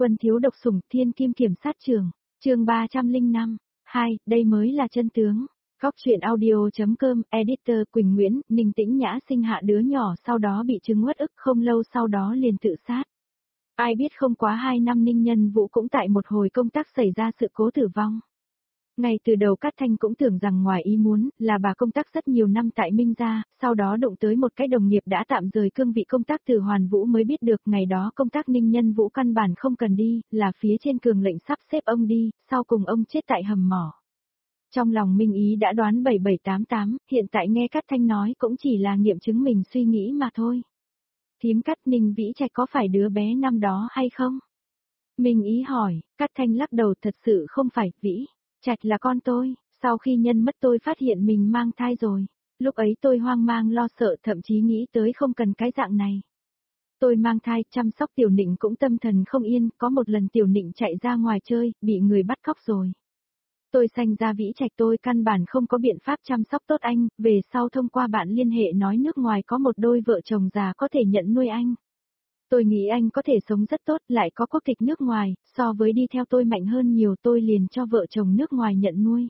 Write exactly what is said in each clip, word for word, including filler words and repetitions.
Quân thiếu độc sủng thiên kim kiểm sát trường, chương ba trăm lẻ năm, hai, đây mới là chân tướng. Góc truyện audio.com, editor Quỳnh Nguyễn, Ninh Tĩnh Nhã sinh hạ đứa nhỏ sau đó bị chứng uất ức không lâu sau đó liền tự sát. Ai biết không quá hai năm Ninh Nhân Vũ cũng tại một hồi công tác xảy ra sự cố tử vong. Ngay từ đầu Cát Thanh cũng tưởng rằng ngoài ý muốn, là bà công tác rất nhiều năm tại Minh Gia, sau đó đụng tới một cái đồng nghiệp đã tạm rời cương vị công tác từ Hoàn Vũ mới biết được ngày đó công tác Ninh Nhân Vũ căn bản không cần đi, là phía trên cường lệnh sắp xếp ông đi, sau cùng ông chết tại hầm mỏ. Trong lòng Minh Ý đã đoán bảy bảy tám tám, hiện tại nghe Cát Thanh nói cũng chỉ là nghiệm chứng mình suy nghĩ mà thôi. Thím Cát Ninh Vĩ Trạch có phải đứa bé năm đó hay không? Minh Ý hỏi, Cát Thanh lắc đầu thật sự không phải, Vĩ Trạch là con tôi, sau khi nhân mất tôi phát hiện mình mang thai rồi. Lúc ấy tôi hoang mang lo sợ thậm chí nghĩ tới không cần cái dạng này. Tôi mang thai, chăm sóc Tiểu Nịnh cũng tâm thần không yên, có một lần Tiểu Nịnh chạy ra ngoài chơi, bị người bắt cóc rồi. Tôi sanh ra Vĩ Trạch tôi căn bản không có biện pháp chăm sóc tốt anh, về sau thông qua bạn liên hệ nói nước ngoài có một đôi vợ chồng già có thể nhận nuôi anh. Tôi nghĩ anh có thể sống rất tốt, lại có quốc tịch nước ngoài, so với đi theo tôi mạnh hơn nhiều, tôi liền cho vợ chồng nước ngoài nhận nuôi.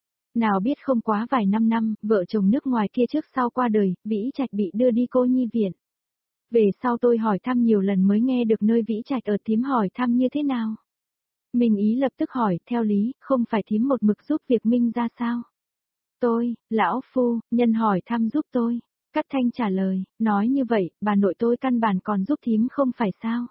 Nào biết không quá vài năm năm, vợ chồng nước ngoài kia trước sau qua đời, Vĩ Trạch bị đưa đi cô nhi viện. Về sau tôi hỏi thăm nhiều lần mới nghe được nơi Vĩ Trạch ở, thím hỏi thăm như thế nào? Minh Ý lập tức hỏi, theo lý, không phải thím một mực giúp việc Minh ra sao? Tôi, lão phu, nhân hỏi thăm giúp tôi. Cát Thanh trả lời, nói như vậy, bà nội tôi căn bản còn giúp thím không phải sao?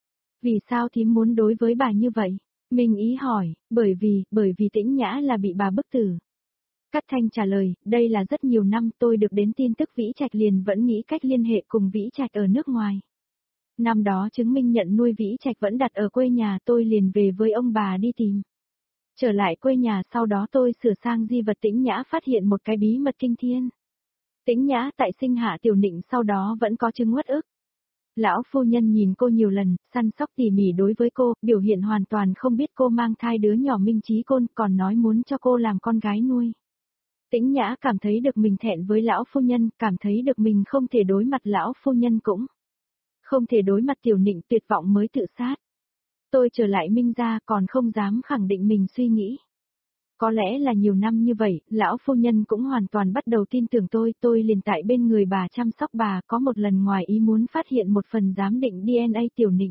Vì sao thím muốn đối với bà như vậy? Minh Ý hỏi, bởi vì, bởi vì Tĩnh Nhã là bị bà bức tử. Cát Thanh trả lời, đây là rất nhiều năm tôi được đến tin tức Vĩ Trạch liền vẫn nghĩ cách liên hệ cùng Vĩ Trạch ở nước ngoài. Năm đó chứng minh nhận nuôi Vĩ Trạch vẫn đặt ở quê nhà tôi liền về với ông bà đi tìm. Trở lại quê nhà sau đó tôi sửa sang di vật Tĩnh Nhã phát hiện một cái bí mật kinh thiên. Tĩnh Nhã tại sinh hạ Tiểu Nịnh sau đó vẫn có chứng uất ức. Lão phu nhân nhìn cô nhiều lần, săn sóc tỉ mỉ đối với cô, biểu hiện hoàn toàn không biết cô mang thai đứa nhỏ Minh Chí Côn, còn nói muốn cho cô làm con gái nuôi. Tĩnh Nhã cảm thấy được mình thẹn với lão phu nhân, cảm thấy được mình không thể đối mặt lão phu nhân cũng không thể đối mặt Tiểu Nịnh, tuyệt vọng mới tự sát. Tôi trở lại Minh gia còn không dám khẳng định mình suy nghĩ. Có lẽ là nhiều năm như vậy, lão phu nhân cũng hoàn toàn bắt đầu tin tưởng tôi, tôi liền tại bên người bà chăm sóc bà, có một lần ngoài ý muốn phát hiện một phần giám định đê en a Tiểu Nịnh.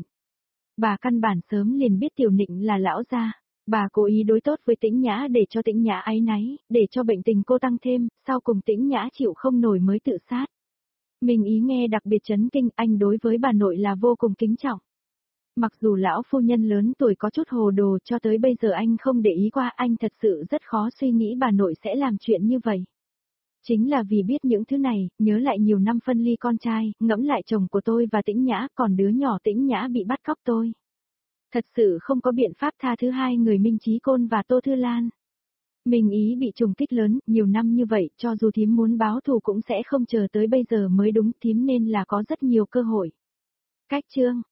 Bà căn bản sớm liền biết Tiểu Nịnh là lão gia, bà cố ý đối tốt với Tĩnh Nhã để cho Tĩnh Nhã áy náy, để cho bệnh tình cô tăng thêm, sau cùng Tĩnh Nhã chịu không nổi mới tự sát. Minh Ý nghe đặc biệt chấn kinh, anh đối với bà nội là vô cùng kính trọng. Mặc dù lão phu nhân lớn tuổi có chút hồ đồ cho tới bây giờ anh không để ý qua, anh thật sự rất khó suy nghĩ bà nội sẽ làm chuyện như vậy. Chính là vì biết những thứ này, nhớ lại nhiều năm phân ly con trai, ngẫm lại chồng của tôi và Tĩnh Nhã, còn đứa nhỏ Tĩnh Nhã bị bắt cóc tôi. Thật sự không có biện pháp tha thứ hai người Minh Chí Côn và Tô Thư Lan. Minh Ý bị trùng kích lớn, nhiều năm như vậy, cho dù thím muốn báo thù cũng sẽ không chờ tới bây giờ mới đúng, thím nên là có rất nhiều cơ hội. Cách chương